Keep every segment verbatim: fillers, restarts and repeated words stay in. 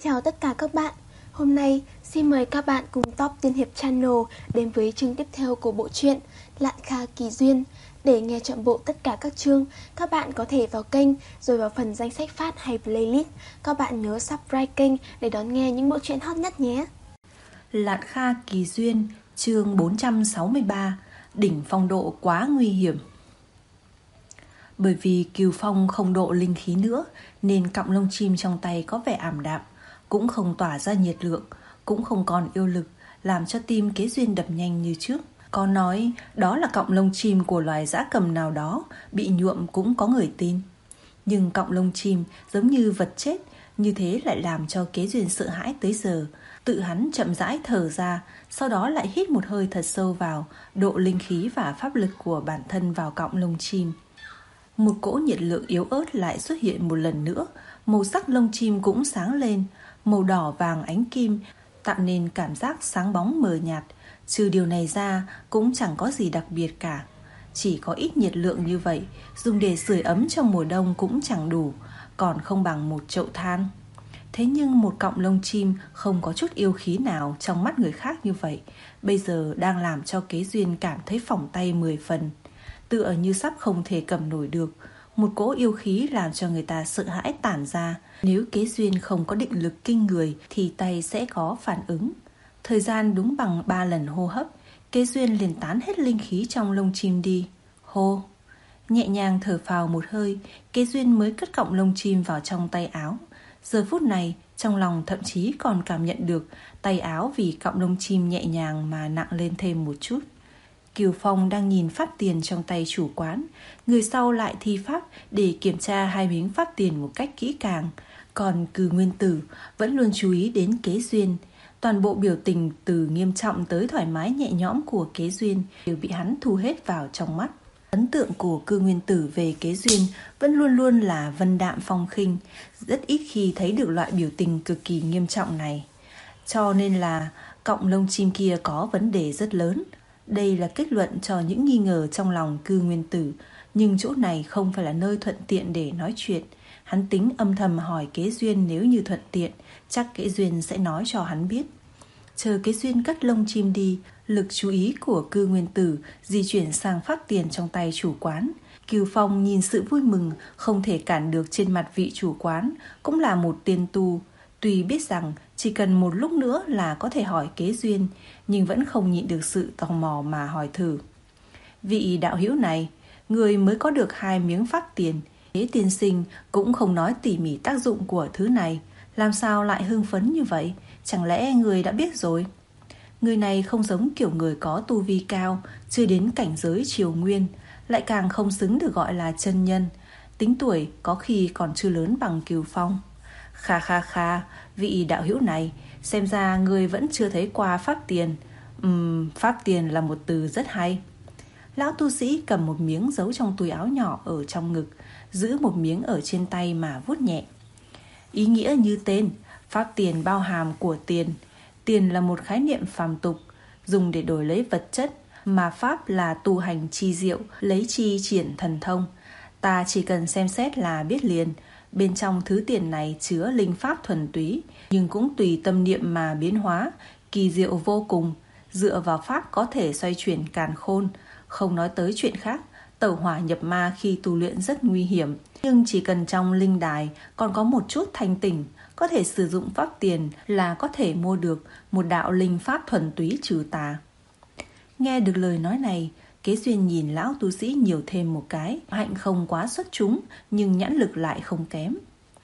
Chào tất cả các bạn. Hôm nay xin mời các bạn cùng Top Tiên Hiệp Channel đến với chương tiếp theo của bộ truyện Lạn Kha Kỳ Duyên. Để nghe trọn bộ tất cả các chương, các bạn có thể vào kênh rồi vào phần danh sách phát hay playlist. Các bạn nhớ subscribe kênh để đón nghe những bộ truyện hot nhất nhé. Lạn Kha Kỳ Duyên, chương bốn trăm sáu mươi ba, đỉnh phong độ quá nguy hiểm. Bởi vì Cừu Phong không độ linh khí nữa nên cọng lông chim trong tay có vẻ ảm đạm, cũng không tỏa ra nhiệt lượng, cũng không còn yêu lực, làm cho tim Kế Duyên đập nhanh như trước. Có nói đó là cọng lông chim của loài dã cầm nào đó, bị nhuộm cũng có người tin. Nhưng cọng lông chim giống như vật chết, như thế lại làm cho Kế Duyên sợ hãi tới giờ. Tự hắn chậm rãi thở ra, sau đó lại hít một hơi thật sâu vào, độ linh khí và pháp lực của bản thân vào cọng lông chim. Một cỗ nhiệt lượng yếu ớt lại xuất hiện một lần nữa, màu sắc lông chim cũng sáng lên, màu đỏ vàng ánh kim, tạo nên cảm giác sáng bóng mờ nhạt. Trừ điều này ra cũng chẳng có gì đặc biệt cả. Chỉ có ít nhiệt lượng như vậy, dùng để sưởi ấm trong mùa đông cũng chẳng đủ, còn không bằng một chậu than. Thế nhưng một cọng lông chim không có chút yêu khí nào trong mắt người khác như vậy, bây giờ đang làm cho Kế Duyên cảm thấy phỏng tay mười phần. Tựa như sắp không thể cầm nổi được, một cỗ yêu khí làm cho người ta sợ hãi tản ra. Nếu Kế Duyên không có định lực kinh người thì tay sẽ có phản ứng. Thời gian đúng bằng ba lần hô hấp, Kế Duyên liền tán hết linh khí trong lông chim đi. Hô! Nhẹ nhàng thở phào một hơi, Kế Duyên mới cất cọng lông chim vào trong tay áo. Giờ phút này, trong lòng thậm chí còn cảm nhận được tay áo vì cọng lông chim nhẹ nhàng mà nặng lên thêm một chút. Cừu Phong đang nhìn pháp tiền trong tay chủ quán, người sau lại thi pháp để kiểm tra hai miếng pháp tiền một cách kỹ càng. Còn Cừ Nguyên Tử vẫn luôn chú ý đến Kế Duyên. Toàn bộ biểu tình từ nghiêm trọng tới thoải mái nhẹ nhõm của Kế Duyên đều bị hắn thu hết vào trong mắt. Ấn tượng của Cư Nguyên Tử về Kế Duyên vẫn luôn luôn là vân đạm phong khinh, rất ít khi thấy được loại biểu tình cực kỳ nghiêm trọng này. Cho nên là cọng lông chim kia có vấn đề rất lớn. Đây là kết luận cho những nghi ngờ trong lòng Cư Nguyên Tử, nhưng chỗ này không phải là nơi thuận tiện để nói chuyện. Hắn tính âm thầm hỏi Kế Duyên, nếu như thuận tiện, chắc Kế Duyên sẽ nói cho hắn biết. Chờ Kế Duyên cất lông chim đi, lực chú ý của Cư Nguyên Tử di chuyển sang pháp tiền trong tay chủ quán. Cừu Phong nhìn sự vui mừng không thể cản được trên mặt vị chủ quán, cũng là một tiên tu. Tuy biết rằng chỉ cần một lúc nữa là có thể hỏi Kế Duyên, nhưng vẫn không nhịn được sự tò mò mà hỏi thử. Vị đạo hữu này, người mới có được hai miếng pháp tiền, thế tiên sinh cũng không nói tỉ mỉ tác dụng của thứ này, làm sao lại hưng phấn như vậy? Chẳng lẽ người đã biết rồi? Người này không giống kiểu người có tu vi cao, chưa đến cảnh giới triều nguyên, lại càng không xứng được gọi là chân nhân. Tính tuổi có khi còn chưa lớn bằng Cừu Phong. Kha kha kha, vị đạo hữu này, xem ra người vẫn chưa thấy qua pháp tiền. Ừm, pháp tiền là một từ rất hay. Lão tu sĩ cầm một miếng giấu trong túi áo nhỏ ở trong ngực, giữ một miếng ở trên tay mà vuốt nhẹ. Ý nghĩa như tên, pháp tiền bao hàm của tiền. Tiền là một khái niệm phàm tục, dùng để đổi lấy vật chất, mà pháp là tu hành chi diệu, lấy chi triển thần thông. Ta chỉ cần xem xét là biết liền. Bên trong thứ tiền này chứa linh pháp thuần túy, nhưng cũng tùy tâm niệm mà biến hóa, kỳ diệu vô cùng. Dựa vào pháp có thể xoay chuyển càn khôn. Không nói tới chuyện khác, tẩu hỏa nhập ma khi tu luyện rất nguy hiểm, nhưng chỉ cần trong linh đài còn có một chút thanh tỉnh, có thể sử dụng pháp tiền là có thể mua được một đạo linh pháp thuần túy trừ tà. Nghe được lời nói này, Kế Duyên nhìn lão tu sĩ nhiều thêm một cái. Hạnh không quá xuất chúng, nhưng nhãn lực lại không kém.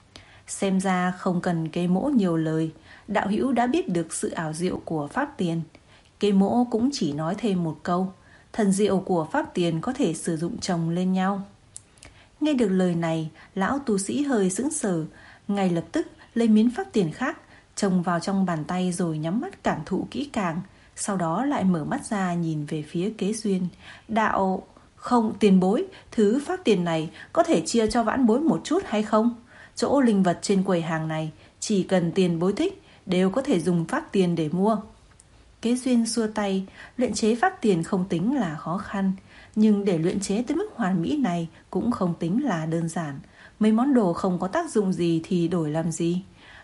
Xem ra không cần Kế Mỗ nhiều lời, đạo hữu đã biết được sự ảo diệu của pháp tiền. Kế Mỗ cũng chỉ nói thêm một câu, thần diệu của pháp tiền có thể sử dụng chồng lên nhau. Nghe được lời này, lão tu sĩ hơi sững sờ, ngay lập tức lấy miếng pháp tiền khác chồng vào trong bàn tay rồi nhắm mắt cảm thụ kỹ càng. Sau đó lại mở mắt ra nhìn về phía Kế Duyên. Đạo... Không, tiền bối, thứ pháp tiền này có thể chia cho vãn bối một chút hay không? Chỗ linh vật trên quầy hàng này, chỉ cần tiền bối thích, đều có thể dùng pháp tiền để mua. Kế Duyên xua tay, luyện chế pháp tiền không tính là khó khăn, nhưng để luyện chế tới mức hoàn mỹ này cũng không tính là đơn giản. Mấy món đồ không có tác dụng gì thì đổi làm gì?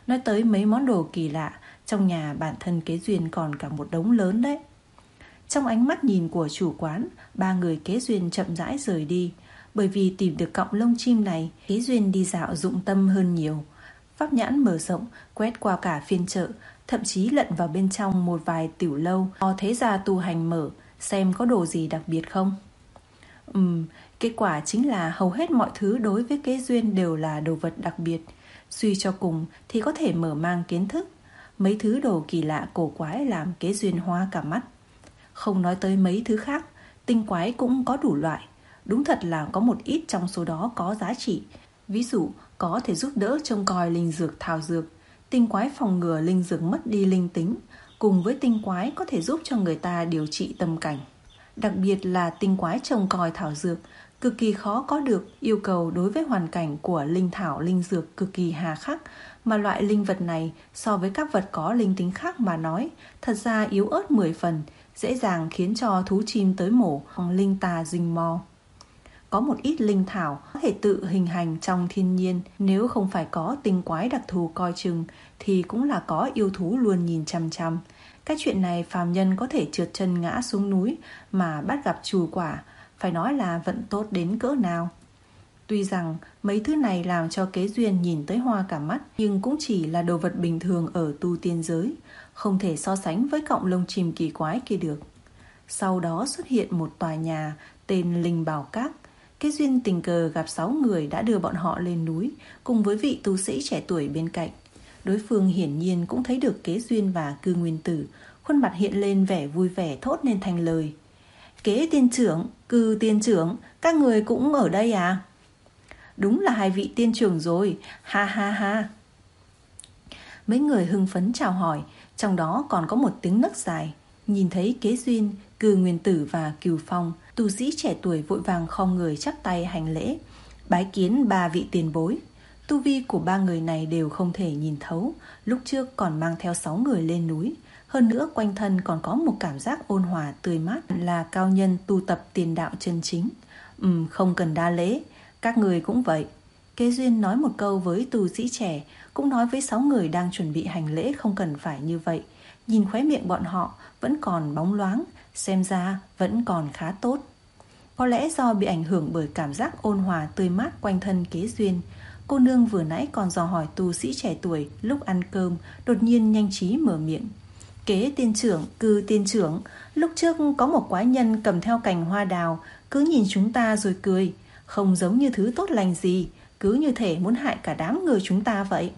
Nói tới mấy món đồ kỳ lạ, trong nhà bản thân Kế Duyên còn cả một đống lớn đấy. Trong ánh mắt nhìn của chủ quán, ba người Kế Duyên chậm rãi rời đi. Bởi vì tìm được cọng lông chim này, Kế Duyên đi dạo dụng tâm hơn nhiều. Pháp nhãn mở rộng, quét qua cả phiên chợ, thậm chí lận vào bên trong một vài tiểu lâu có thế gia tu hành mở, xem có đồ gì đặc biệt không. Ừm, kết quả chính là hầu hết mọi thứ đối với Kế Duyên đều là đồ vật đặc biệt. Suy cho cùng thì có thể mở mang kiến thức. Mấy thứ đồ kỳ lạ cổ quái làm Kế Duyên hoa cả mắt. Không nói tới mấy thứ khác, tinh quái cũng có đủ loại. Đúng thật là có một ít trong số đó có giá trị. Ví dụ có thể giúp đỡ trông coi linh dược thảo dược. Tinh quái phòng ngừa linh dược mất đi linh tính. Cùng với tinh quái có thể giúp cho người ta điều trị tâm cảnh. Đặc biệt là tinh quái trông coi thảo dược cực kỳ khó có được, yêu cầu đối với hoàn cảnh của linh thảo linh dược cực kỳ hà khắc, mà loại linh vật này so với các vật có linh tính khác mà nói, thật ra yếu ớt mười phần, dễ dàng khiến cho thú chim tới mổ hoặc linh tà rình mò. Có một ít linh thảo có thể tự hình hành trong thiên nhiên, nếu không phải có tinh quái đặc thù coi chừng thì cũng là có yêu thú luôn nhìn chằm chằm. Cái chuyện này phàm nhân có thể trượt chân ngã xuống núi mà bắt gặp trù quả, phải nói là vận tốt đến cỡ nào. Tuy rằng mấy thứ này làm cho Kế Duyên nhìn tới hoa cả mắt, nhưng cũng chỉ là đồ vật bình thường ở tu tiên giới, không thể so sánh với cọng lông chim kỳ quái kia được. Sau đó xuất hiện một tòa nhà tên Linh Bảo Các. Kế Duyên tình cờ gặp sáu người đã đưa bọn họ lên núi, cùng với vị tu sĩ trẻ tuổi bên cạnh. Đối phương hiển nhiên cũng thấy được Kế Duyên và Cư Nguyên Tử, khuôn mặt hiện lên vẻ vui vẻ thốt nên thành lời. Kế tiên trưởng, Cư tiên trưởng, các người cũng ở đây à? Đúng là hai vị tiên trưởng rồi, ha ha ha. Mấy người hưng phấn chào hỏi, trong đó còn có một tiếng nấc dài. Nhìn thấy Kế Duyên, Cư Nguyên Tử và Cửu Phong, tu sĩ trẻ tuổi vội vàng khom người chắp tay hành lễ, bái kiến ba vị tiền bối. Tu vi của ba người này đều không thể nhìn thấu, lúc trước còn mang theo sáu người lên núi. Hơn nữa quanh thân còn có một cảm giác ôn hòa tươi mát, là cao nhân tu tập tiền đạo chân chính. Ừm, không cần đa lễ, các người cũng vậy. Kế Duyên nói một câu với tu sĩ trẻ, cũng nói với sáu người đang chuẩn bị hành lễ không cần phải như vậy. Nhìn khóe miệng bọn họ vẫn còn bóng loáng, xem ra vẫn còn khá tốt. Có lẽ do bị ảnh hưởng bởi cảm giác ôn hòa tươi mát quanh thân Kế Duyên, cô nương vừa nãy còn dò hỏi tu sĩ trẻ tuổi lúc ăn cơm, đột nhiên nhanh trí mở miệng. Kế tiên trưởng, Cư tiên trưởng, lúc trước có một quái nhân cầm theo cành hoa đào, cứ nhìn chúng ta rồi cười, không giống như thứ tốt lành gì, cứ như thể muốn hại cả đám người chúng ta vậy.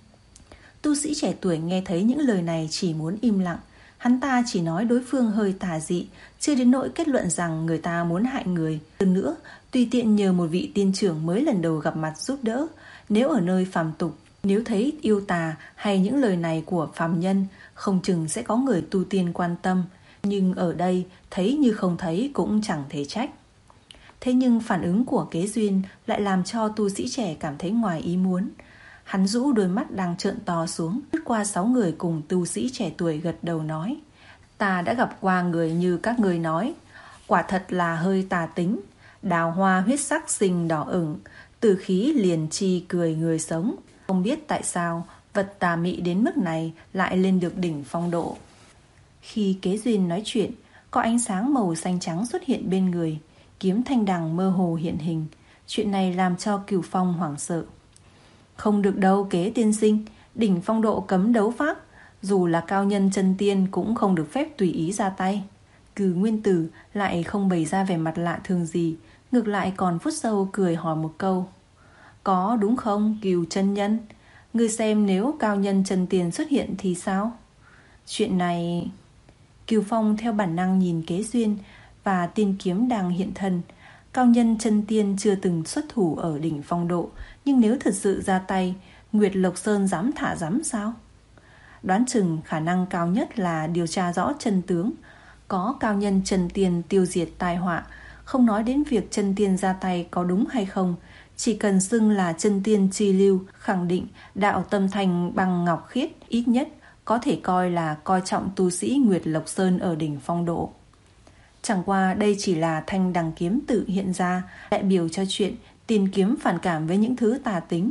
Tu sĩ trẻ tuổi nghe thấy những lời này chỉ muốn im lặng. Hắn ta chỉ nói đối phương hơi tà dị, chưa đến nỗi kết luận rằng người ta muốn hại người. Hơn nữa, tùy tiện nhờ một vị tiên trưởng mới lần đầu gặp mặt giúp đỡ. Nếu ở nơi phàm tục, nếu thấy yêu tà hay những lời này của phàm nhân, không chừng sẽ có người tu tiên quan tâm. Nhưng ở đây, thấy như không thấy cũng chẳng thể trách. Thế nhưng phản ứng của Kế Duyên lại làm cho tu sĩ trẻ cảm thấy ngoài ý muốn. Hắn rũ đôi mắt đang trợn to xuống, lướt qua sáu người cùng tu sĩ trẻ tuổi gật đầu nói. Ta đã gặp qua người như các người nói, quả thật là hơi tà tính. Đào hoa huyết sắc xinh đỏ ửng, từ khí liền chi cười người sống. Không biết tại sao vật tà mị đến mức này lại lên được đỉnh phong độ. Khi Kế Duyên nói chuyện, có ánh sáng màu xanh trắng xuất hiện bên người, kiếm thanh đằng mơ hồ hiện hình. Chuyện này làm cho Cửu Phong hoảng sợ. Không được đâu Kế tiên sinh, đỉnh phong độ cấm đấu pháp, dù là cao nhân chân tiên cũng không được phép tùy ý ra tay. Cử Nguyên Tử lại không bày ra vẻ mặt lạ thường gì, ngược lại còn phút sâu cười hỏi một câu. Có đúng không Cửu chân nhân? Ngươi xem nếu cao nhân chân tiên xuất hiện thì sao? Chuyện này... Cửu Phong theo bản năng nhìn Kế Duyên và tiên kiếm đang hiện thân. Cao nhân chân tiên chưa từng xuất thủ ở đỉnh phong độ, nhưng nếu thật sự ra tay, Nguyệt Lộc Sơn dám thả dám sao? Đoán chừng khả năng cao nhất là điều tra rõ chân tướng. Có cao nhân chân tiên tiêu diệt tai họa, không nói đến việc chân tiên ra tay có đúng hay không, chỉ cần xưng là chân tiên chi lưu, khẳng định đạo tâm thành bằng ngọc khiết, ít nhất có thể coi là coi trọng tu sĩ Nguyệt Lộc Sơn ở đỉnh phong độ. Chẳng qua đây chỉ là thanh đằng kiếm tự hiện ra, đại biểu cho chuyện tiền kiếm phản cảm với những thứ tà tính.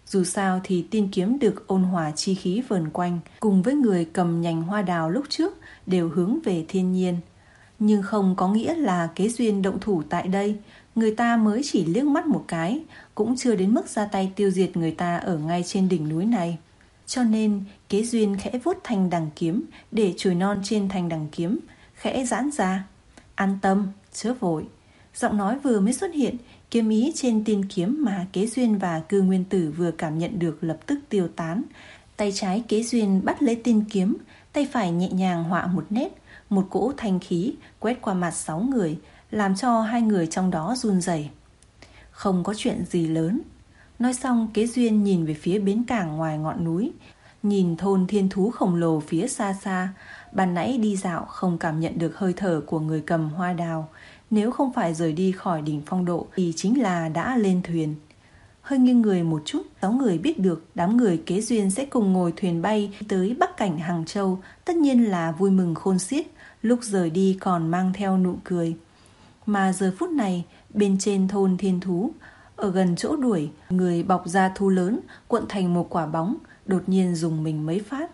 Dù sao thì tiên kiếm được ôn hòa chi khí vờn quanh, cùng với người cầm nhành hoa đào lúc trước đều hướng về thiên nhiên. Nhưng không có nghĩa là Kế Duyên động thủ tại đây. Người ta mới chỉ liếc mắt một cái, cũng chưa đến mức ra tay tiêu diệt người ta ở ngay trên đỉnh núi này. Cho nên Kế Duyên khẽ vuốt thanh đằng kiếm, để chồi non trên thanh đằng kiếm khẽ giãn ra. An tâm, chớ vội. Giọng nói vừa mới xuất hiện, kiếm ý trên tiên kiếm mà Kế Duyên và Cư Nguyên Tử vừa cảm nhận được lập tức tiêu tán. Tay trái Kế Duyên bắt lấy tiên kiếm, tay phải nhẹ nhàng họa một nét, một cỗ thanh khí quét qua mặt sáu người, làm cho hai người trong đó run rẩy. Không có chuyện gì lớn. Nói xong, Kế Duyên nhìn về phía bến cảng ngoài ngọn núi, nhìn thôn thiên thú khổng lồ phía xa xa. Ban nãy đi dạo không cảm nhận được hơi thở của người cầm hoa đào. Nếu không phải rời đi khỏi đỉnh Phong Độ thì chính là đã lên thuyền. Hơi nghiêng người một chút, sáu người biết được đám người Kế Duyên sẽ cùng ngồi thuyền bay tới Bắc Cảnh Hàng Châu, tất nhiên là vui mừng khôn xiết, lúc rời đi còn mang theo nụ cười. Mà giờ phút này, bên trên thôn thiên thú, ở gần chỗ đuổi, người bọc da thú lớn cuộn thành một quả bóng, đột nhiên dùng mình mấy phát.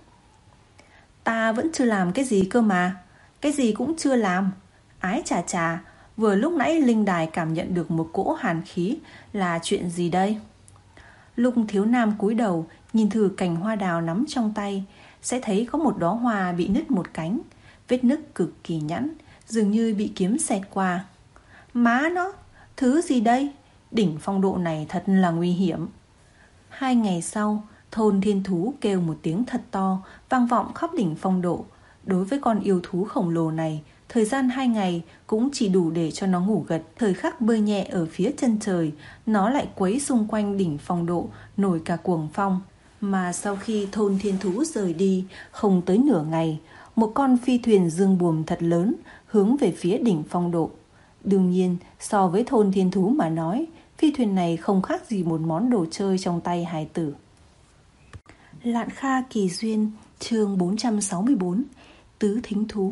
Ta vẫn chưa làm cái gì cơ mà. Cái gì cũng chưa làm. Ái chà chà, vừa lúc nãy linh đài cảm nhận được một cỗ hàn khí, là chuyện gì đây? Lúc thiếu nam cúi đầu nhìn thử cành hoa đào nắm trong tay, sẽ thấy có một đóa hoa bị nứt một cánh, vết nứt cực kỳ nhẵn, dường như bị kiếm xẹt qua. Má nó, thứ gì đây? Đỉnh Phong Độ này thật là nguy hiểm. Hai ngày sau, thôn thiên thú kêu một tiếng thật to, vang vọng khắp đỉnh Phong Độ. Đối với con yêu thú khổng lồ này, thời gian hai ngày cũng chỉ đủ để cho nó ngủ gật. Thời khắc bơi nhẹ ở phía chân trời, nó lại quấy xung quanh đỉnh Phong Độ, nổi cả cuồng phong. Mà sau khi thôn thiên thú rời đi, không tới nửa ngày, một con phi thuyền dương buồm thật lớn hướng về phía đỉnh Phong Độ. Đương nhiên, so với thôn thiên thú mà nói, phi thuyền này không khác gì một món đồ chơi trong tay hài tử. Lạn Kha Kỳ Duyên, chương bốn trăm sáu mươi bốn, Tứ Thính Thú.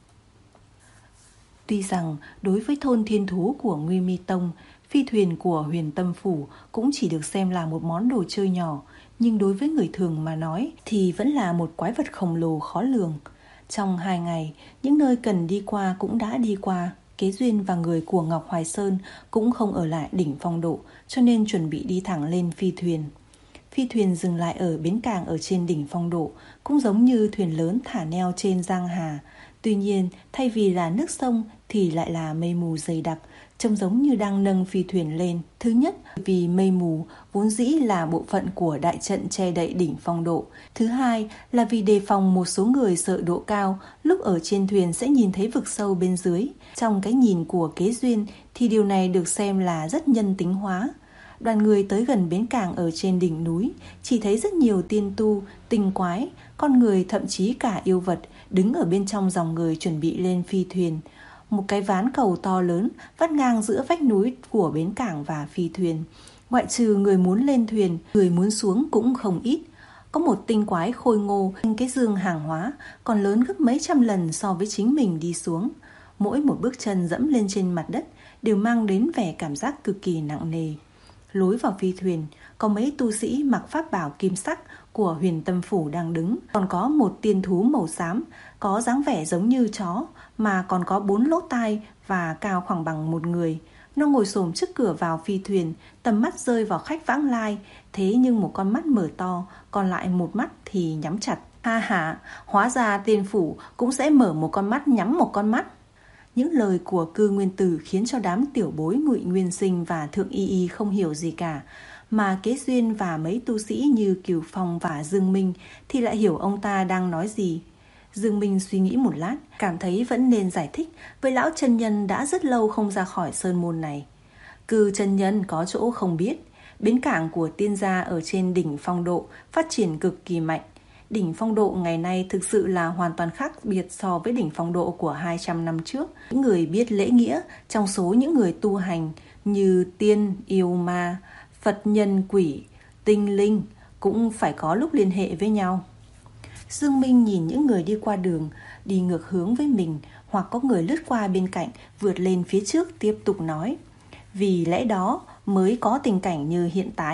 Tuy rằng đối với thôn thiên thú của Nguy Mi Tông, phi thuyền của Huyền Tâm Phủ cũng chỉ được xem là một món đồ chơi nhỏ, nhưng đối với người thường mà nói thì vẫn là một quái vật khổng lồ khó lường. Trong hai ngày, những nơi cần đi qua cũng đã đi qua. Kế Duyên và người của Ngọc Hoài Sơn cũng không ở lại đỉnh Phong Độ, cho nên chuẩn bị đi thẳng lên phi thuyền. Phi thuyền dừng lại ở bến cảng ở trên đỉnh Phong Độ, cũng giống như thuyền lớn thả neo trên giang hà. Tuy nhiên, thay vì là nước sông thì lại là mây mù dày đặc, trông giống như đang nâng phi thuyền lên. Thứ nhất, vì mây mù vốn dĩ là bộ phận của đại trận che đậy đỉnh Phong Độ. Thứ hai là vì đề phòng một số người sợ độ cao, lúc ở trên thuyền sẽ nhìn thấy vực sâu bên dưới. Trong cái nhìn của Kế Duyên thì điều này được xem là rất nhân tính hóa. Đoàn người tới gần bến cảng ở trên đỉnh núi, chỉ thấy rất nhiều tiên tu, tinh quái, con người, thậm chí cả yêu vật đứng ở bên trong dòng người chuẩn bị lên phi thuyền. Một cái ván cầu to lớn vắt ngang giữa vách núi của bến cảng và phi thuyền. Ngoại trừ người muốn lên thuyền, người muốn xuống cũng không ít. Có một tinh quái khôi ngô, cái dương hàng hóa còn lớn gấp mấy trăm lần so với chính mình đi xuống. Mỗi một bước chân dẫm lên trên mặt đất đều mang đến vẻ cảm giác cực kỳ nặng nề. Lối vào phi thuyền có mấy tu sĩ mặc pháp bảo kim sắc của Huyền Tâm Phủ đang đứng. Còn có một tiên thú màu xám, có dáng vẻ giống như chó, mà còn có bốn lỗ tai và cao khoảng bằng một người. Nó ngồi xổm trước cửa vào phi thuyền, tầm mắt rơi vào khách vãng lai. Thế nhưng một con mắt mở to, còn lại một mắt thì nhắm chặt. Ha ha, hóa ra tiên phủ cũng sẽ mở một con mắt nhắm một con mắt. Những lời của Cư Nguyên Tử khiến cho đám tiểu bối Ngụy Nguyên Sinh và Thượng Y Y không hiểu gì cả, mà Kế Duyên và mấy tu sĩ như Cửu Phong và Dương Minh thì lại hiểu ông ta đang nói gì. Dương Minh suy nghĩ một lát, cảm thấy vẫn nên giải thích với lão chân nhân đã rất lâu không ra khỏi sơn môn này. Cư chân nhân có chỗ không biết, bến cảng của tiên gia ở trên đỉnh Phong Độ phát triển cực kỳ mạnh. Đỉnh Phong Độ ngày nay thực sự là hoàn toàn khác biệt so với đỉnh Phong Độ của hai trăm năm trước. Những người biết lễ nghĩa trong số những người tu hành như tiên, yêu ma, Phật nhân quỷ, tinh linh cũng phải có lúc liên hệ với nhau. Dương Minh nhìn những người đi qua đường, đi ngược hướng với mình, hoặc có người lướt qua bên cạnh, vượt lên phía trước tiếp tục nói. Vì lẽ đó mới có tình cảnh như hiện tại.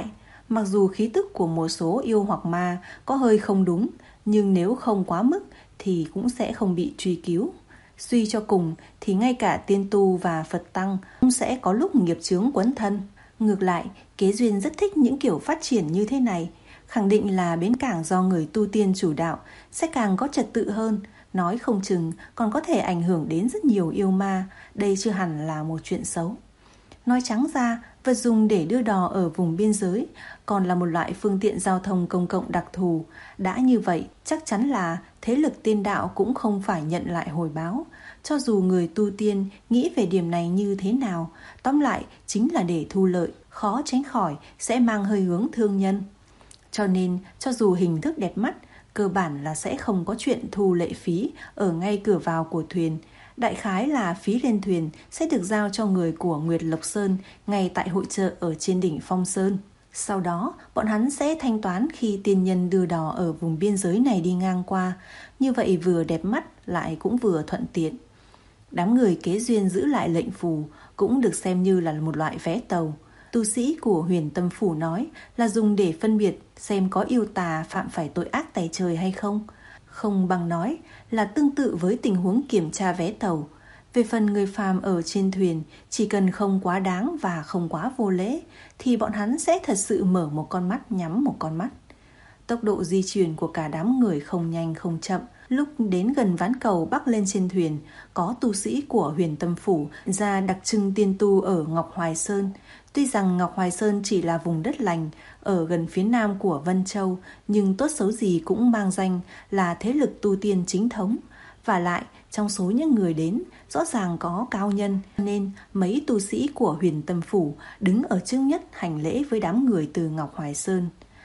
Mặc dù khí tức của một số yêu hoặc ma có hơi không đúng, nhưng nếu không quá mức thì cũng sẽ không bị truy cứu. Suy cho cùng thì ngay cả tiên tu và Phật tăng cũng sẽ có lúc nghiệp chướng quấn thân. Ngược lại, Kế Duyên rất thích những kiểu phát triển như thế này, khẳng định là bến cảng do người tu tiên chủ đạo sẽ càng có trật tự hơn, nói không chừng còn có thể ảnh hưởng đến rất nhiều yêu ma, đây chưa hẳn là một chuyện xấu. Nói trắng ra, vật dùng để đưa đò ở vùng biên giới còn là một loại phương tiện giao thông công cộng đặc thù. Đã như vậy, chắc chắn là thế lực tiên đạo cũng không phải nhận lại hồi báo. Cho dù người tu tiên nghĩ về điểm này như thế nào, tóm lại chính là để thu lợi, khó tránh khỏi sẽ mang hơi hướng thương nhân. Cho nên, cho dù hình thức đẹp mắt, cơ bản là sẽ không có chuyện thu lệ phí ở ngay cửa vào của thuyền. Đại khái là phí lên thuyền sẽ được giao cho người của Nguyệt Lộc Sơn ngay tại hội chợ ở trên đỉnh Phong Sơn. Sau đó, bọn hắn sẽ thanh toán khi tiên nhân đưa đò ở vùng biên giới này đi ngang qua. Như vậy vừa đẹp mắt lại cũng vừa thuận tiện. Đám người Kế Duyên giữ lại lệnh phù cũng được xem như là một loại vé tàu. Tu sĩ của Huyền Tâm Phủ nói là dùng để phân biệt xem có yêu tà phạm phải tội ác tày trời hay không. Không bằng nói là tương tự với tình huống kiểm tra vé tàu. Về phần người phàm ở trên thuyền, chỉ cần không quá đáng và không quá vô lễ thì bọn hắn sẽ thật sự mở một con mắt nhắm một con mắt. Tốc độ di chuyển của cả đám người không nhanh không chậm. Lúc đến gần ván cầu bắc lên trên thuyền, có tu sĩ của Huyền Tâm Phủ ra đặc trưng tiên tu ở Ngọc Hoài Sơn. Tuy rằng Ngọc Hoài Sơn chỉ là vùng đất lành ở gần phía nam của Vân Châu, nhưng tốt xấu gì cũng mang danh là thế lực tu tiên chính thống. Và lại, trong số những người đến, rõ ràng có cao nhân, nên mấy tu sĩ của Huyền Tâm Phủ đứng ở trước nhất hành lễ với đám người từ Ngọc Hoài Sơn.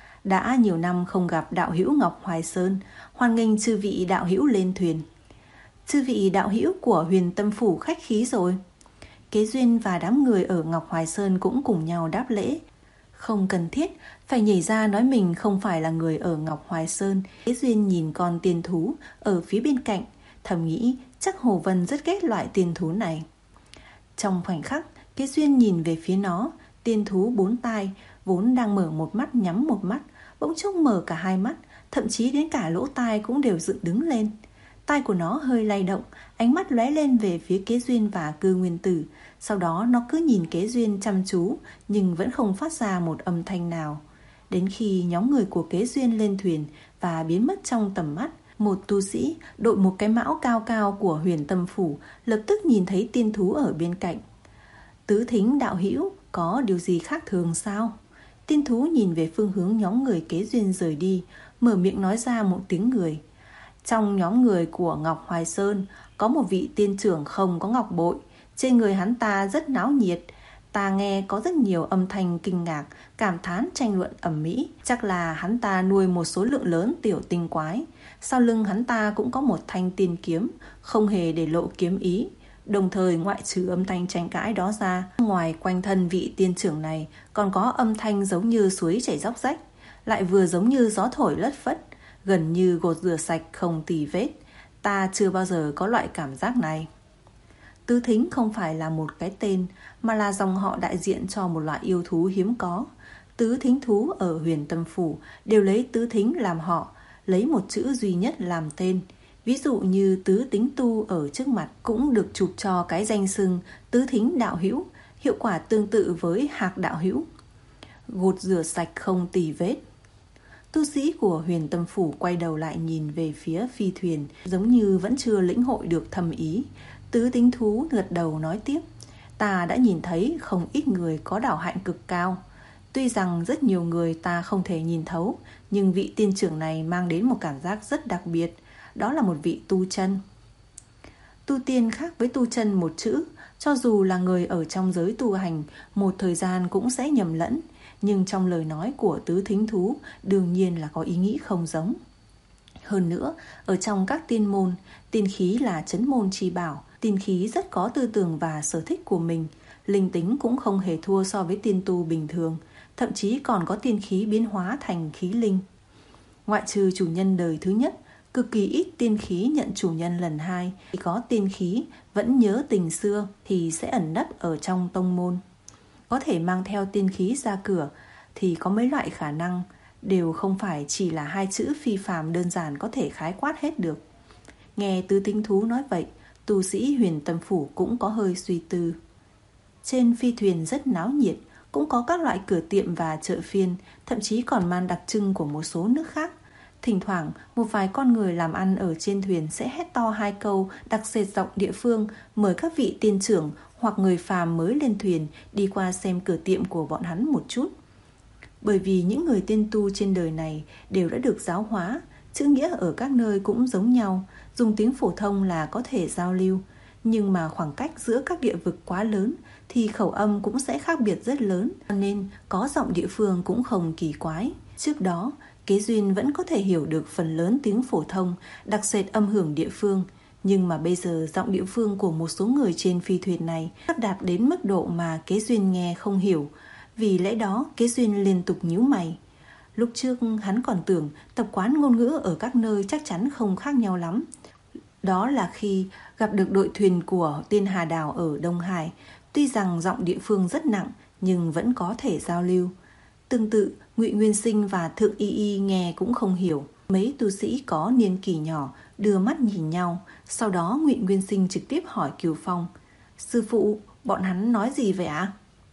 Đã nhiều năm không gặp đạo hữu Ngọc Hoài Sơn, hoan nghênh chư vị đạo hữu lên thuyền. Chư vị đạo hữu của Huyền Tâm Phủ khách khí rồi. Kế Duyên và đám người ở Ngọc Hoài Sơn cũng cùng nhau đáp lễ. Không cần thiết phải nhảy ra nói mình không phải là người ở Ngọc Hoài Sơn. Kế Duyên nhìn con tiên thú ở phía bên cạnh, thầm nghĩ chắc Hồ Vân rất ghét loại tiên thú này. Trong khoảnh khắc, Kế Duyên nhìn về phía nó, tiên thú bốn tai vốn đang mở một mắt nhắm một mắt, bỗng chốc mở cả hai mắt, thậm chí đến cả lỗ tai cũng đều dựng đứng lên. Tai của nó hơi lay động, ánh mắt lóe lên về phía Kế Duyên và Cư Nguyên Tử. Sau đó nó cứ nhìn Kế Duyên chăm chú, nhưng vẫn không phát ra một âm thanh nào. Đến khi nhóm người của Kế Duyên lên thuyền và biến mất trong tầm mắt, một tu sĩ đội một cái mão cao cao của Huyền Tâm Phủ lập tức nhìn thấy tiên thú ở bên cạnh. Tứ Thính đạo hữu, có điều gì khác thường sao? Tiên thú nhìn về phương hướng nhóm người Kế Duyên rời đi, mở miệng nói ra một tiếng người. Trong nhóm người của Ngọc Hoài Sơn có một vị tiên trưởng không có ngọc bội. Trên người hắn ta rất náo nhiệt. Ta nghe có rất nhiều âm thanh kinh ngạc, cảm thán tranh luận ầm ĩ. Chắc là hắn ta nuôi một số lượng lớn tiểu tinh quái. Sau lưng hắn ta cũng có một thanh tiên kiếm, không hề để lộ kiếm ý. Đồng thời ngoại trừ âm thanh tranh cãi đó ra, ngoài quanh thân vị tiên trưởng này còn có âm thanh giống như suối chảy róc rách, lại vừa giống như gió thổi lất phất, gần như gột rửa sạch không tì vết. Ta chưa bao giờ có loại cảm giác này. Tứ Thính không phải là một cái tên, mà là dòng họ đại diện cho một loại yêu thú hiếm có. Tứ Thính thú ở Huyền Tâm Phủ đều lấy Tứ Thính làm họ, lấy một chữ duy nhất làm tên. Ví dụ như Tứ Tính Tu ở trước mặt cũng được chụp cho cái danh xưng Tứ Thính đạo hữu, hiệu quả tương tự với Hạc đạo hữu, gột rửa sạch không tì vết. Tu sĩ của Huyền Tâm Phủ quay đầu lại nhìn về phía phi thuyền, giống như vẫn chưa lĩnh hội được thâm ý. Tứ Tính thú gật đầu nói tiếp: Ta đã nhìn thấy không ít người có đạo hạnh cực cao. Tuy rằng rất nhiều người ta không thể nhìn thấu, nhưng vị tiên trưởng này mang đến một cảm giác rất đặc biệt. Đó là một vị tu chân. Tu tiên khác với tu chân một chữ. Cho dù là người ở trong giới tu hành, một thời gian cũng sẽ nhầm lẫn. Nhưng trong lời nói của Tứ Thính thú đương nhiên là có ý nghĩ không giống. Hơn nữa, ở trong các tiên môn, tiên khí là trấn môn chi bảo. Tiên khí rất có tư tưởng và sở thích của mình. Linh tính cũng không hề thua so với tiên tu bình thường. Thậm chí còn có tiên khí biến hóa thành khí linh. Ngoại trừ chủ nhân đời thứ nhất, cực kỳ ít tiên khí nhận chủ nhân lần hai. Chỉ có tiên khí vẫn nhớ tình xưa thì sẽ ẩn nấp ở trong tông môn. Có thể mang theo tiên khí ra cửa, thì có mấy loại khả năng, đều không phải chỉ là hai chữ phi phàm đơn giản có thể khái quát hết được. Nghe Tứ Tính Thú nói vậy, tu sĩ Huyền Tâm Phủ cũng có hơi suy tư. Trên phi thuyền rất náo nhiệt, cũng có các loại cửa tiệm và chợ phiên, thậm chí còn mang đặc trưng của một số nước khác. Thỉnh thoảng, một vài con người làm ăn ở trên thuyền sẽ hét to hai câu đặc sệt giọng địa phương, mời các vị tiên trưởng hoặc người phàm mới lên thuyền đi qua xem cửa tiệm của bọn hắn một chút. Bởi vì những người tiên tu trên đời này đều đã được giáo hóa, chữ nghĩa ở các nơi cũng giống nhau, dùng tiếng phổ thông là có thể giao lưu. Nhưng mà khoảng cách giữa các địa vực quá lớn thì khẩu âm cũng sẽ khác biệt rất lớn, nên có giọng địa phương cũng không kỳ quái. Trước đó, Kế Duyên vẫn có thể hiểu được phần lớn tiếng phổ thông, đặc sệt âm hưởng địa phương. Nhưng mà bây giờ giọng địa phương của một số người trên phi thuyền này sắp đạt đến mức độ mà Kế Duyên nghe không hiểu. Vì lẽ đó Kế Duyên liên tục nhíu mày. Lúc trước hắn còn tưởng tập quán ngôn ngữ ở các nơi chắc chắn không khác nhau lắm. Đó là khi gặp được đội thuyền của Tiên Hà Đảo ở Đông Hải. Tuy rằng giọng địa phương rất nặng nhưng vẫn có thể giao lưu. Tương tự, Ngụy Nguyên Sinh và Thượng Y Y nghe cũng không hiểu. Mấy tu sĩ có niên kỷ nhỏ đưa mắt nhìn nhau. Sau đó Ngụy Nguyên Sinh trực tiếp hỏi Kiều Phong: Sư phụ, bọn hắn nói gì vậy ạ?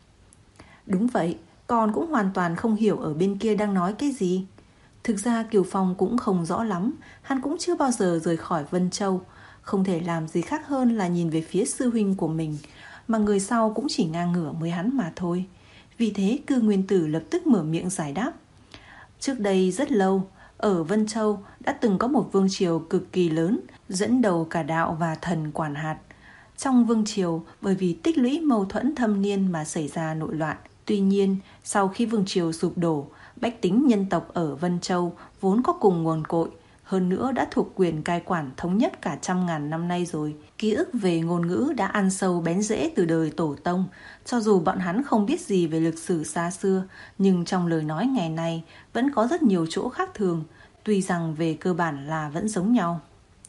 Đúng vậy, con cũng hoàn toàn không hiểu ở bên kia đang nói cái gì. Thực ra Kiều Phong cũng không rõ lắm. Hắn cũng chưa bao giờ rời khỏi Vân Châu, không thể làm gì khác hơn là nhìn về phía sư huynh của mình, mà người sau cũng chỉ ngang ngửa với hắn mà thôi. Vì thế Cư Nguyên Tử lập tức mở miệng giải đáp. Trước đây rất lâu, ở Vân Châu đã từng có một vương triều cực kỳ lớn, dẫn đầu cả đạo và thần quản hạt. Trong vương triều, bởi vì tích lũy mâu thuẫn thâm niên mà xảy ra nội loạn. Tuy nhiên, sau khi vương triều sụp đổ, bách tính nhân tộc ở Vân Châu vốn có cùng nguồn cội, hơn nữa đã thuộc quyền cai quản thống nhất cả trăm ngàn năm nay rồi. Ký ức về ngôn ngữ đã ăn sâu bén rễ từ đời tổ tông. Cho dù bọn hắn không biết gì về lịch sử xa xưa, nhưng trong lời nói ngày nay vẫn có rất nhiều chỗ khác thường, tuy rằng về cơ bản là vẫn giống nhau.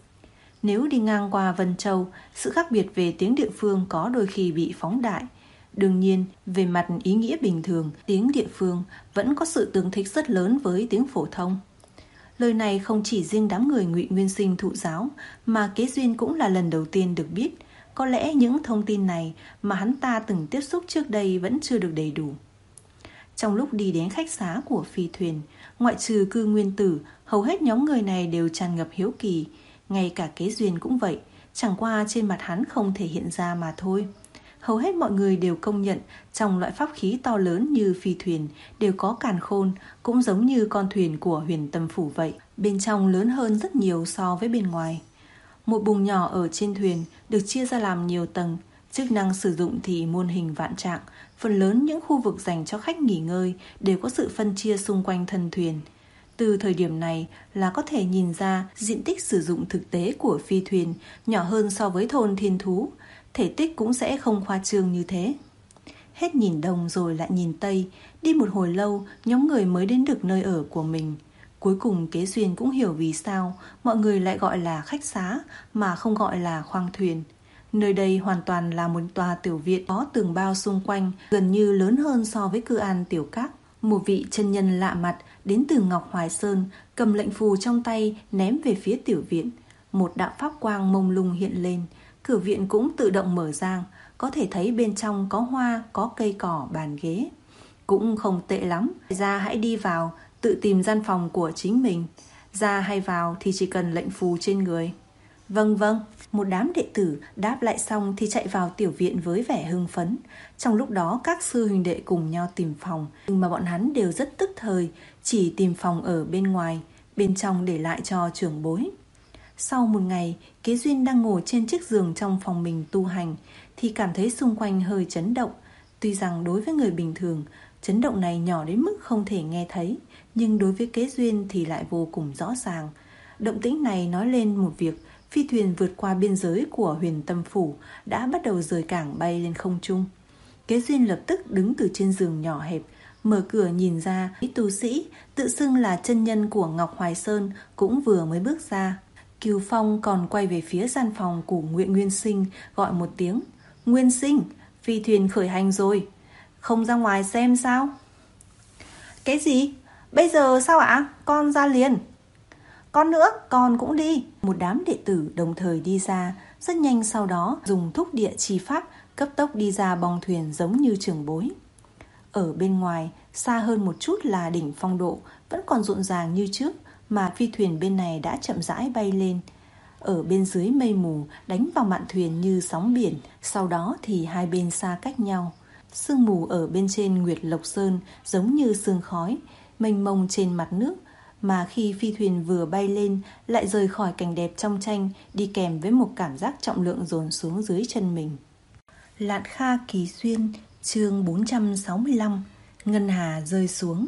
Nếu đi ngang qua Vân Châu, sự khác biệt về tiếng địa phương có đôi khi bị phóng đại. Đương nhiên, về mặt ý nghĩa bình thường, tiếng địa phương vẫn có sự tương thích rất lớn với tiếng phổ thông. Lời này không chỉ riêng đám người Ngụy Nguyên Sinh thụ giáo, mà Kế Duyên cũng là lần đầu tiên được biết. Có lẽ những thông tin này mà hắn ta từng tiếp xúc trước đây vẫn chưa được đầy đủ. Trong lúc đi đến khách xá của phi thuyền, ngoại trừ Cư Nguyên Tử, hầu hết nhóm người này đều tràn ngập hiếu kỳ. Ngay cả Kế Duyên cũng vậy, chẳng qua trên mặt hắn không thể hiện ra mà thôi. Hầu hết mọi người đều công nhận trong loại pháp khí to lớn như phi thuyền đều có càn khôn, cũng giống như con thuyền của Huyền Tâm Phủ vậy. Bên trong lớn hơn rất nhiều so với bên ngoài. Một buồng nhỏ ở trên thuyền được chia ra làm nhiều tầng, chức năng sử dụng thì muôn hình vạn trạng. Phần lớn những khu vực dành cho khách nghỉ ngơi đều có sự phân chia xung quanh thân thuyền. Từ thời điểm này là có thể nhìn ra diện tích sử dụng thực tế của phi thuyền nhỏ hơn so với thôn thiên thú. Thể tích cũng sẽ không khoa trương như thế. Hết nhìn đông rồi lại nhìn tây, đi một hồi lâu nhóm người mới đến được nơi ở của mình. Cuối cùng Kế Duyên cũng hiểu vì sao mọi người lại gọi là khách xá mà không gọi là khoang thuyền. Nơi đây hoàn toàn là một tòa tiểu viện có tường bao xung quanh, gần như lớn hơn so với Cư An Tiểu Các. Một vị chân nhân lạ mặt đến từ Ngọc Hoài Sơn cầm lệnh phù trong tay ném về phía tiểu viện. Một đạo pháp quang mông lung hiện lên, cửa viện cũng tự động mở ra, có thể thấy bên trong có hoa, có cây cỏ, bàn ghế. Cũng không tệ lắm, ra hãy đi vào, tự tìm gian phòng của chính mình. Ra hay vào thì chỉ cần lệnh phù trên người. Vâng vâng, một đám đệ tử đáp lại xong thì chạy vào tiểu viện với vẻ hưng phấn. Trong lúc đó các sư huynh đệ cùng nhau tìm phòng, nhưng mà bọn hắn đều rất tức thời, chỉ tìm phòng ở bên ngoài, bên trong để lại cho trưởng bối. Sau một ngày, Kế Duyên đang ngồi trên chiếc giường trong phòng mình tu hành thì cảm thấy xung quanh hơi chấn động. Tuy rằng đối với người bình thường, chấn động này nhỏ đến mức không thể nghe thấy, nhưng đối với Kế Duyên thì lại vô cùng rõ ràng. Động tĩnh này nói lên một việc, phi thuyền vượt qua biên giới của Huyền Tâm Phủ đã bắt đầu rời cảng bay lên không trung. Kế Duyên lập tức đứng từ trên giường nhỏ hẹp, mở cửa nhìn ra, tu sĩ tự xưng là chân nhân của Ngọc Hoài Sơn cũng vừa mới bước ra. Kiều Phong còn quay về phía gian phòng của Nguyễn Nguyên Sinh gọi một tiếng: Nguyên Sinh, phi thuyền khởi hành rồi, không ra ngoài xem sao? Cái gì? Bây giờ sao ạ? Con ra liền. Con nữa, con cũng đi. Một đám đệ tử đồng thời đi ra, rất nhanh sau đó dùng thúc địa chi pháp cấp tốc đi ra bong thuyền giống như trưởng bối. Ở bên ngoài, xa hơn một chút là đỉnh Phong Độ vẫn còn rộn ràng như trước, mà phi thuyền bên này đã chậm rãi bay lên. Ở bên dưới mây mù đánh vào mạn thuyền như sóng biển, sau đó thì hai bên xa cách nhau. Sương mù ở bên trên Nguyệt Lộc Sơn giống như sương khói, mênh mông trên mặt nước, mà khi phi thuyền vừa bay lên lại rời khỏi cảnh đẹp trong tranh, đi kèm với một cảm giác trọng lượng dồn xuống dưới chân mình. Lạn Kha Kỳ Duyên, chương bốn trăm sáu mươi lăm, ngân hà rơi xuống.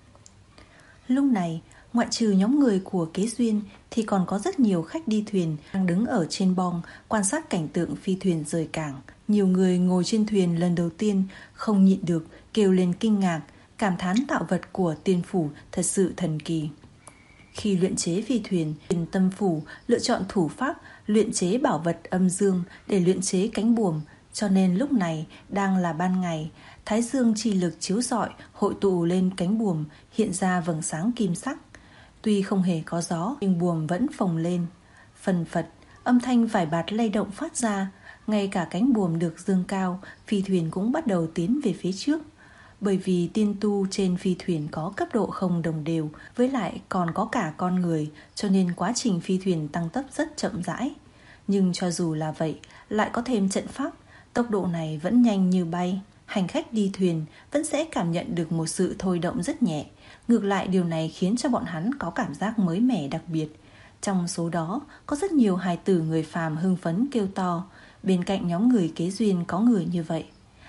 Lúc này, ngoại trừ nhóm người của Kế Duyên thì còn có rất nhiều khách đi thuyền đang đứng ở trên bong quan sát cảnh tượng phi thuyền rời cảng. Nhiều người ngồi trên thuyền lần đầu tiên không nhịn được kêu lên kinh ngạc, cảm thán tạo vật của tiên phủ thật sự thần kỳ. Khi luyện chế phi thuyền, Huyền Tâm Phủ lựa chọn thủ pháp luyện chế bảo vật âm dương để luyện chế cánh buồm, cho nên lúc này đang là ban ngày, thái dương chi lực chiếu rọi hội tụ lên cánh buồm, hiện ra vầng sáng kim sắc. Tuy không hề có gió, nhưng buồm vẫn phồng lên. Phần phật, âm thanh vải bạt lay động phát ra, ngay cả cánh buồm được dương cao, phi thuyền cũng bắt đầu tiến về phía trước. Bởi vì tiên tu trên phi thuyền có cấp độ không đồng đều, với lại còn có cả con người, cho nên quá trình phi thuyền tăng tốc rất chậm rãi. Nhưng cho dù là vậy, lại có thêm trận pháp, tốc độ này vẫn nhanh như bay. Hành khách đi thuyền vẫn sẽ cảm nhận được một sự thôi động rất nhẹ. Ngược lại điều này khiến cho bọn hắn có cảm giác mới mẻ đặc biệt. Trong số đó có rất nhiều hài tử người phàm hưng phấn kêu to. Bên cạnh nhóm người Kế Duyên có người như vậy.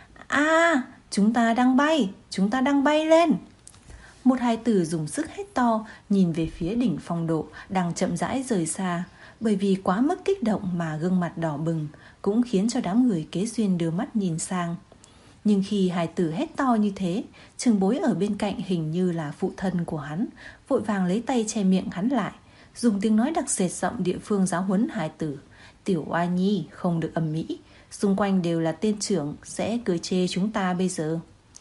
À, chúng ta đang bay, chúng ta đang bay lên. Một hài tử dùng sức hét to, nhìn về phía đỉnh Phong Độ đang chậm rãi rời xa. Bởi vì quá mức kích động mà gương mặt đỏ bừng, cũng khiến cho đám người Kế Duyên đưa mắt nhìn sang. Nhưng khi hài tử hét to như thế, trưởng bối ở bên cạnh hình như là phụ thân của hắn, vội vàng lấy tay che miệng hắn lại, dùng tiếng nói đặc sệt giọng địa phương giáo huấn hài tử. Tiểu oa nhi không được ầm ĩ, xung quanh đều là tên trưởng, sẽ cười chê chúng ta bây giờ.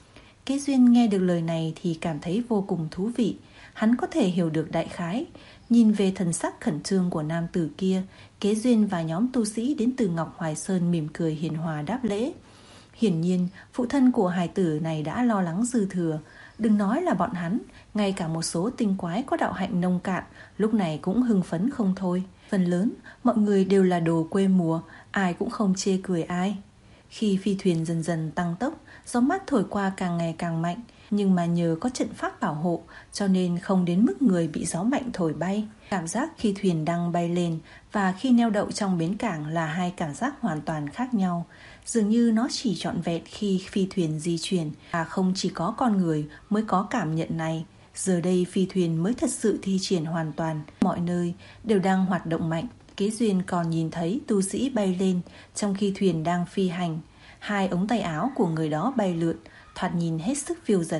Kế Duyên nghe được lời này thì cảm thấy vô cùng thú vị. Hắn có thể hiểu được đại khái. Nhìn về thần sắc khẩn trương của nam tử kia, Kế Duyên và nhóm tu sĩ đến từ Ngọc Hoài Sơn mỉm cười hiền hòa đáp lễ. Hiển nhiên, phụ thân của hài tử này đã lo lắng dư thừa. Đừng nói là bọn hắn, ngay cả một số tinh quái có đạo hạnh nông cạn lúc này cũng hưng phấn không thôi. Phần lớn, mọi người đều là đồ quê mùa, ai cũng không chê cười ai. Khi phi thuyền dần dần tăng tốc, gió mát thổi qua càng ngày càng mạnh, nhưng mà nhờ có trận pháp bảo hộ cho nên không đến mức người bị gió mạnh thổi bay. Cảm giác khi thuyền đang bay lên và khi neo đậu trong bến cảng là hai cảm giác hoàn toàn khác nhau. Dường như nó chỉ trọn vẹn khi phi thuyền di chuyển, và không chỉ có con người mới có cảm nhận này. Giờ đây phi thuyền mới thật sự thi triển hoàn toàn, mọi nơi đều đang hoạt động mạnh. Kế Duyên còn nhìn thấy tu sĩ bay lên trong khi thuyền đang phi hành. Hai ống tay áo của người đó bay lượn, thoạt nhìn hết sức phiêu dật.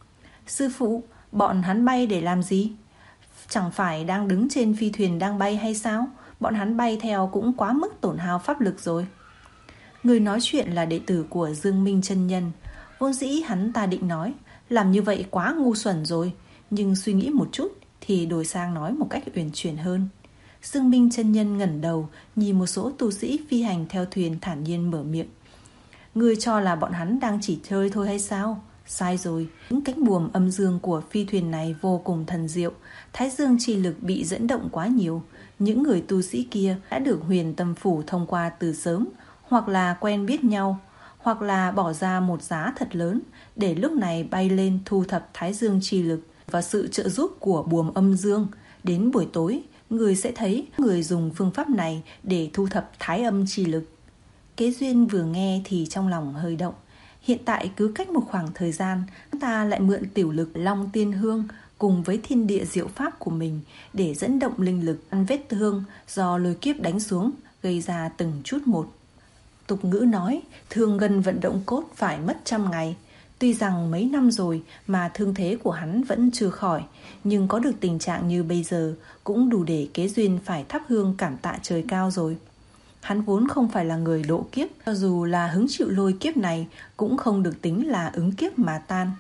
Sư phụ, bọn hắn bay để làm gì? Chẳng phải đang đứng trên phi thuyền đang bay hay sao? Bọn hắn bay theo cũng quá mức tổn hao pháp lực rồi. Người nói chuyện là đệ tử của Dương Minh chân nhân. Vốn dĩ hắn ta định nói làm như vậy quá ngu xuẩn rồi, nhưng suy nghĩ một chút thì đổi sang nói một cách uyển chuyển hơn. Dương Minh chân nhân ngẩng đầu nhìn một số tu sĩ phi hành theo thuyền, thản nhiên mở miệng. Ngươi cho là bọn hắn đang chỉ chơi thôi hay sao? Sai rồi, những cánh buồm âm dương của phi thuyền này vô cùng thần diệu. Thái dương chi lực bị dẫn động quá nhiều. Những người tu sĩ kia đã được Huyền Tâm Phủ thông qua từ sớm, hoặc là quen biết nhau, hoặc là bỏ ra một giá thật lớn để lúc này bay lên thu thập thái dương chi lực và sự trợ giúp của buồm âm dương. Đến buổi tối, người sẽ thấy người dùng phương pháp này để thu thập thái âm chi lực. Kế Duyên vừa nghe thì trong lòng hơi động. Hiện tại cứ cách một khoảng thời gian, ta lại mượn tiểu lực Long Tiên Hương cùng với thiên địa diệu pháp của mình để dẫn động linh lực ăn vết thương do lôi kiếp đánh xuống, gây ra từng chút một. Tục ngữ nói, thương gân vận động cốt phải mất trăm ngày. Tuy rằng mấy năm rồi mà thương thế của hắn vẫn chưa khỏi, nhưng có được tình trạng như bây giờ cũng đủ để Kế Duyên phải thắp hương cảm tạ trời cao rồi. Hắn vốn không phải là người độ kiếp, cho dù là hứng chịu lôi kiếp này cũng không được tính là ứng kiếp mà tan.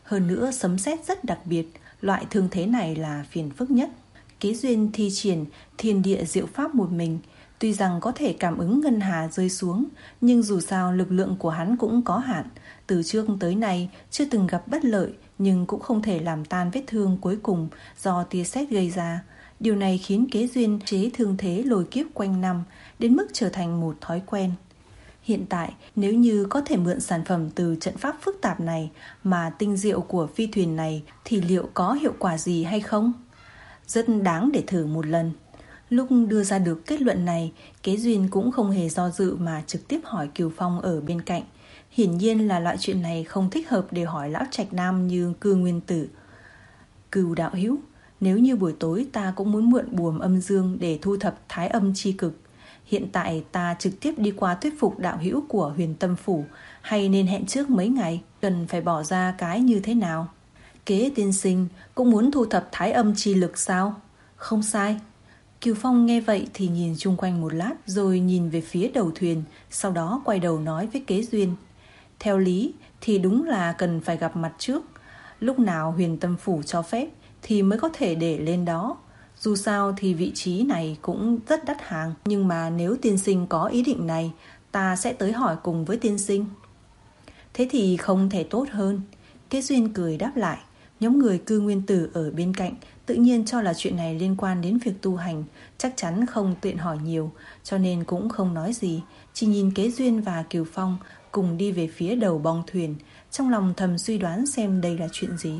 Hơn nữa sấm sét rất đặc biệt, loại thương thế này là phiền phức nhất. Kế Duyên thi triển thiên địa diệu pháp một mình, tuy rằng có thể cảm ứng ngân hà rơi xuống, nhưng dù sao lực lượng của hắn cũng có hạn. Từ trước tới nay chưa từng gặp bất lợi, nhưng cũng không thể làm tan vết thương cuối cùng do tia sét gây ra. Điều này khiến Kế Duyên chế thương thế lôi kiếp quanh năm đến mức trở thành một thói quen. Hiện tại, nếu như có thể mượn sản phẩm từ trận pháp phức tạp này mà tinh diệu của phi thuyền này thì liệu có hiệu quả gì hay không? Rất đáng để thử một lần. Lúc đưa ra được kết luận này, Kế Duyên cũng không hề do dự mà trực tiếp hỏi Kiều Phong ở bên cạnh. Hiển nhiên là loại chuyện này không thích hợp để hỏi lão trạch nam như Cư Nguyên Tử. Cừu đạo hữu, nếu như buổi tối ta cũng muốn mượn buồm âm dương để thu thập thái âm chi cực, hiện tại ta trực tiếp đi qua thuyết phục đạo hữu của Huyền Tâm Phủ, hay nên hẹn trước mấy ngày, cần phải bỏ ra cái như thế nào? Kế tiên sinh cũng muốn thu thập thái âm chi lực sao? Không sai. Kiều Phong nghe vậy thì nhìn chung quanh một lát, rồi nhìn về phía đầu thuyền, sau đó quay đầu nói với Kế Duyên. Theo lý thì đúng là cần phải gặp mặt trước, lúc nào Huyền Tâm Phủ cho phép thì mới có thể để lên đó. Dù sao thì vị trí này cũng rất đắt hàng, nhưng mà nếu tiên sinh có ý định này, ta sẽ tới hỏi cùng với tiên sinh. Thế thì không thể tốt hơn. Kế Duyên cười đáp lại. Nhóm người Cư Nguyên Tử ở bên cạnh tự nhiên cho là chuyện này liên quan đến việc tu hành, chắc chắn không tiện hỏi nhiều, cho nên cũng không nói gì, chỉ nhìn Kế Duyên và Kiều Phong cùng đi về phía đầu bong thuyền, trong lòng thầm suy đoán xem đây là chuyện gì.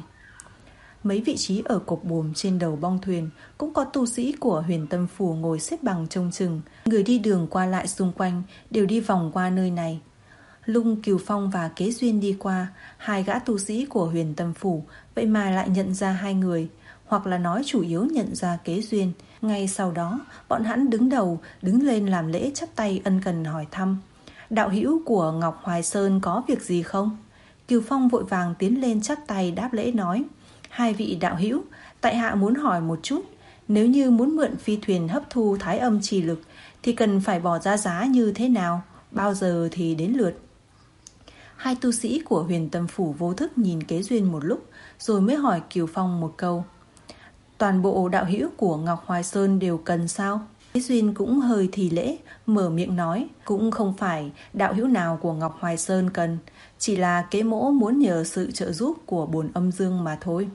Mấy vị trí ở cột buồm trên đầu bong thuyền cũng có tu sĩ của Huyền Tâm Phủ ngồi xếp bằng trông chừng. Người đi đường qua lại xung quanh đều đi vòng qua nơi này. Lúc Kiều Phong và Kế Duyên đi qua, hai gã tu sĩ của Huyền Tâm Phủ vậy mà lại nhận ra hai người, hoặc là nói chủ yếu nhận ra Kế Duyên. Ngay sau đó, bọn hắn đứng đầu, đứng lên làm lễ chắp tay ân cần hỏi thăm. Đạo hữu của Ngọc Hoài Sơn có việc gì không? Kiều Phong vội vàng tiến lên chắp tay đáp lễ nói. Hai vị đạo hữu, tại hạ muốn hỏi một chút, nếu như muốn mượn phi thuyền hấp thu thái âm trì lực thì cần phải bỏ ra giá như thế nào? Bao giờ thì đến lượt? Hai tu sĩ của Huyền Tâm Phủ vô thức nhìn Kế Duyên một lúc, rồi mới hỏi Kiều Phong một câu. Toàn bộ đạo hữu của Ngọc Hoài Sơn đều cần sao? Kế Duyên cũng hơi thì lễ, mở miệng nói. Cũng không phải đạo hữu nào của Ngọc Hoài Sơn cần, chỉ là kế mỗ muốn nhờ sự trợ giúp của bồn âm dương mà thôi.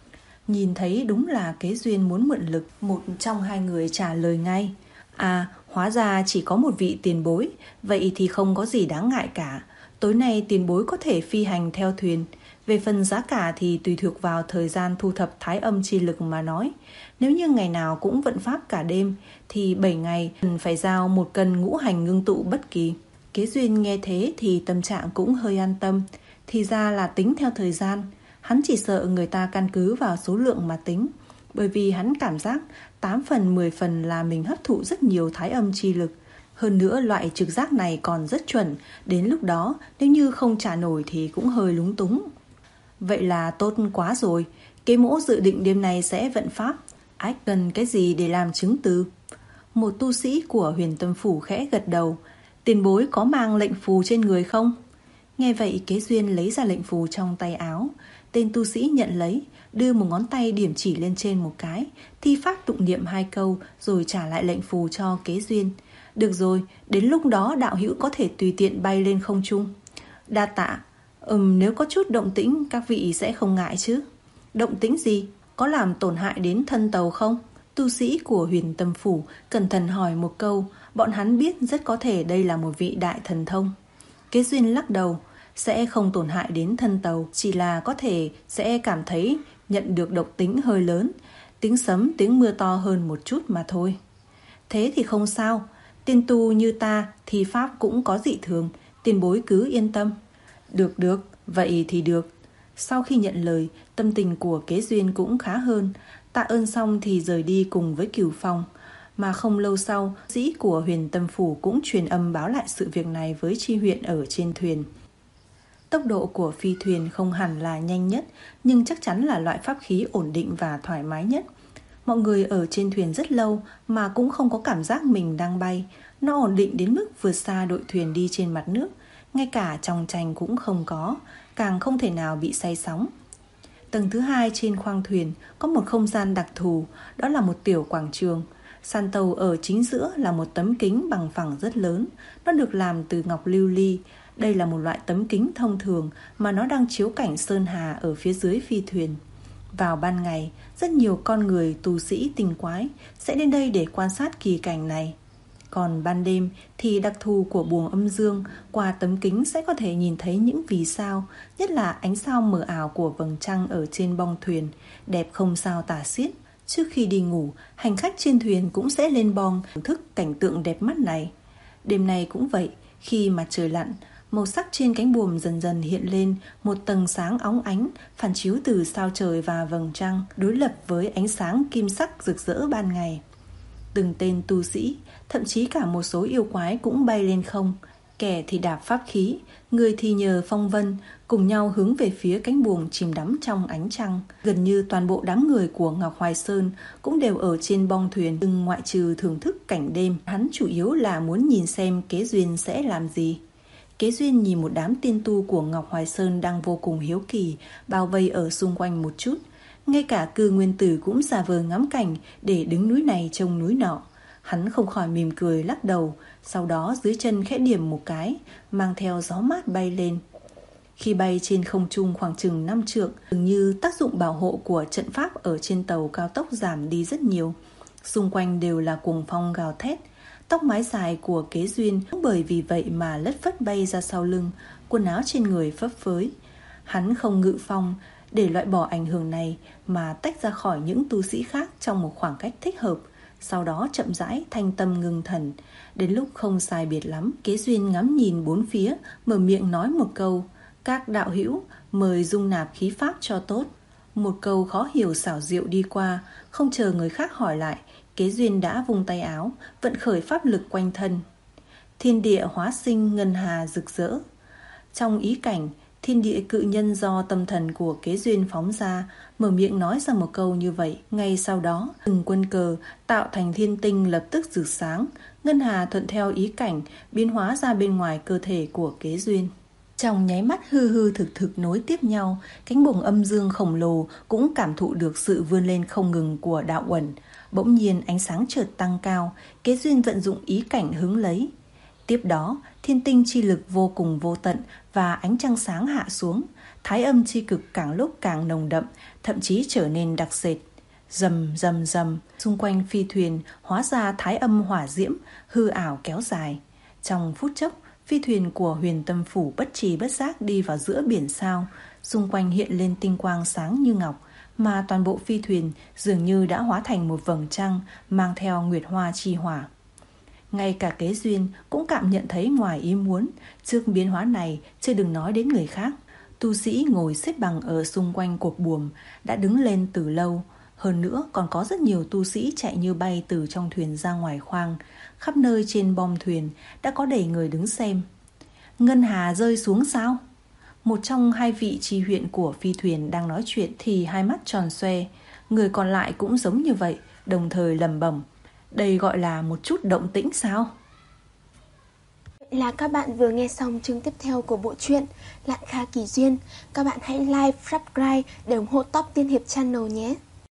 Nhìn thấy đúng là Kế Duyên muốn mượn lực, một trong hai người trả lời ngay. À, hóa ra chỉ có một vị tiền bối, vậy thì không có gì đáng ngại cả. Tối nay tiền bối có thể phi hành theo thuyền. Về phần giá cả thì tùy thuộc vào thời gian thu thập thái âm chi lực mà nói. Nếu như ngày nào cũng vận pháp cả đêm thì bảy ngày cần phải giao một cân ngũ hành ngưng tụ bất kỳ. Kế Duyên nghe thế thì tâm trạng cũng hơi an tâm. Thì ra là tính theo thời gian. Hắn chỉ sợ người ta căn cứ vào số lượng mà tính. Bởi vì hắn cảm giác tám phần mười phần là mình hấp thụ rất nhiều thái âm chi lực. Hơn nữa loại trực giác này còn rất chuẩn. Đến lúc đó nếu như không trả nổi thì cũng hơi lúng túng. Vậy là tốt quá rồi. Kế mỗ dự định đêm nay sẽ vận pháp. Ách cần cái gì để làm chứng từ? Một tu sĩ của Huyền Tâm Phủ khẽ gật đầu. Tiền bối có mang lệnh phù trên người không? Nghe vậy Kế Duyên lấy ra lệnh phù trong tay áo. Tên tu sĩ nhận lấy, đưa một ngón tay điểm chỉ lên trên một cái, thi pháp tụng niệm hai câu rồi trả lại lệnh phù cho Kế Duyên. Được rồi, đến lúc đó đạo hữu có thể tùy tiện bay lên không trung. Đa tạ. Ừm, nếu có chút động tĩnh các vị sẽ không ngại chứ? Động tĩnh gì? Có làm tổn hại đến thân tàu không? Tu sĩ của Huyền Tâm Phủ cẩn thận hỏi một câu. Bọn hắn biết rất có thể đây là một vị đại thần thông. Kế Duyên lắc đầu. Sẽ không tổn hại đến thân tàu, chỉ là có thể sẽ cảm thấy nhận được độc tính hơi lớn, tiếng sấm, tiếng mưa to hơn một chút mà thôi. Thế thì không sao, tiên tu như ta thì pháp cũng có dị thường, tiền bối cứ yên tâm. Được được, vậy thì được. Sau khi nhận lời, tâm tình của Kế Duyên cũng khá hơn. Tạ ơn xong thì rời đi cùng với Cửu Phong. Mà không lâu sau, sĩ của Huyền Tâm Phủ cũng truyền âm báo lại sự việc này với tri huyện ở trên thuyền. Tốc độ của phi thuyền không hẳn là nhanh nhất, nhưng chắc chắn là loại pháp khí ổn định và thoải mái nhất. Mọi người ở trên thuyền rất lâu mà cũng không có cảm giác mình đang bay. Nó ổn định đến mức vượt xa đội thuyền đi trên mặt nước. Ngay cả trong tranh cũng không có, càng không thể nào bị say sóng. Tầng thứ hai trên khoang thuyền có một không gian đặc thù, đó là một tiểu quảng trường. Sàn tàu ở chính giữa là một tấm kính bằng phẳng rất lớn, nó được làm từ ngọc lưu ly. Đây là một loại tấm kính thông thường mà nó đang chiếu cảnh sơn hà ở phía dưới phi thuyền. Vào ban ngày, rất nhiều con người tu sĩ tinh quái sẽ đến đây để quan sát kỳ cảnh này. Còn ban đêm thì đặc thù của buồng âm dương, qua tấm kính sẽ có thể nhìn thấy những vì sao, nhất là ánh sao mờ ảo của vầng trăng ở trên bong thuyền, đẹp không sao tả xiết. Trước khi đi ngủ, hành khách trên thuyền cũng sẽ lên bong thưởng thức cảnh tượng đẹp mắt này. Đêm nay cũng vậy, khi mặt trời lặn, màu sắc trên cánh buồm dần dần hiện lên một tầng sáng óng ánh, phản chiếu từ sao trời và vầng trăng, đối lập với ánh sáng kim sắc rực rỡ ban ngày. Từng tên tu sĩ, thậm chí cả một số yêu quái cũng bay lên không, kẻ thì đạp pháp khí, người thì nhờ phong vân, cùng nhau hướng về phía cánh buồm chìm đắm trong ánh trăng. Gần như toàn bộ đám người của Ngọc Hoài Sơn cũng đều ở trên bong thuyền, nhưng ngoại trừ thưởng thức cảnh đêm, hắn chủ yếu là muốn nhìn xem Kế Duyên sẽ làm gì. Kế Duyên nhìn một đám tiên tu của Ngọc Hoài Sơn đang vô cùng hiếu kỳ, bao vây ở xung quanh một chút. Ngay cả Cư Nguyên Tử cũng giả vờ ngắm cảnh để đứng núi này trông núi nọ. Hắn không khỏi mỉm cười lắc đầu, sau đó dưới chân khẽ điểm một cái, mang theo gió mát bay lên. Khi bay trên không trung khoảng chừng năm trượng, dường như tác dụng bảo hộ của trận pháp ở trên tàu cao tốc giảm đi rất nhiều. Xung quanh đều là cuồng phong gào thét. Tóc mái dài của Kế Duyên cũng bởi vì vậy mà lất phất bay ra sau lưng, quần áo trên người phấp phới. Hắn không ngự phong để loại bỏ ảnh hưởng này mà tách ra khỏi những tu sĩ khác trong một khoảng cách thích hợp. Sau đó chậm rãi thanh tâm ngưng thần. Đến lúc không sai biệt lắm, Kế Duyên ngắm nhìn bốn phía, mở miệng nói một câu: "Các đạo hữu, mời dung nạp khí pháp cho tốt." Một câu khó hiểu xảo diệu đi qua, không chờ người khác hỏi lại, Kế Duyên đã vung tay áo, vận khởi pháp lực quanh thân. Thiên địa hóa sinh, ngân hà rực rỡ. Trong ý cảnh, thiên địa cự nhân do tâm thần của Kế Duyên phóng ra, mở miệng nói ra một câu như vậy. Ngay sau đó, từng quân cờ tạo thành thiên tinh lập tức rực sáng, ngân hà thuận theo ý cảnh biến hóa ra bên ngoài cơ thể của Kế Duyên. Trong nháy mắt hư hư thực thực nối tiếp nhau, cánh buồng âm dương khổng lồ cũng cảm thụ được sự vươn lên không ngừng của đạo uẩn. Bỗng nhiên ánh sáng chợt tăng cao, Kế Duyên vận dụng ý cảnh hứng lấy. Tiếp đó, thiên tinh chi lực vô cùng vô tận và ánh trăng sáng hạ xuống, thái âm chi cực càng lúc càng nồng đậm, thậm chí trở nên đặc sệt. Rầm rầm rầm, xung quanh phi thuyền hóa ra thái âm hỏa diễm, hư ảo kéo dài. Trong phút chốc, phi thuyền của Huyền Tâm Phủ bất trì bất giác đi vào giữa biển sao, xung quanh hiện lên tinh quang sáng như ngọc, mà toàn bộ phi thuyền dường như đã hóa thành một vầng trăng mang theo nguyệt hoa chi hỏa. Ngay cả Kế Duyên cũng cảm nhận thấy ngoài ý muốn, trước biến hóa này chưa đừng nói đến người khác. Tu sĩ ngồi xếp bằng ở xung quanh cột buồm đã đứng lên từ lâu, hơn nữa còn có rất nhiều tu sĩ chạy như bay từ trong thuyền ra ngoài khoang. Khắp nơi trên bong thuyền đã có đầy người đứng xem. Ngân hà rơi xuống sao? Một trong hai vị tri huyện của phi thuyền đang nói chuyện thì hai mắt tròn xoe. Người còn lại cũng giống như vậy, đồng thời lẩm bẩm: đây gọi là một chút động tĩnh sao? Vậy là các bạn vừa nghe xong chương tiếp theo của bộ truyện Lạn Kha Kỳ Duyên. Các bạn hãy like, subscribe để ủng hộ Top Tiên Hiệp Channel nhé.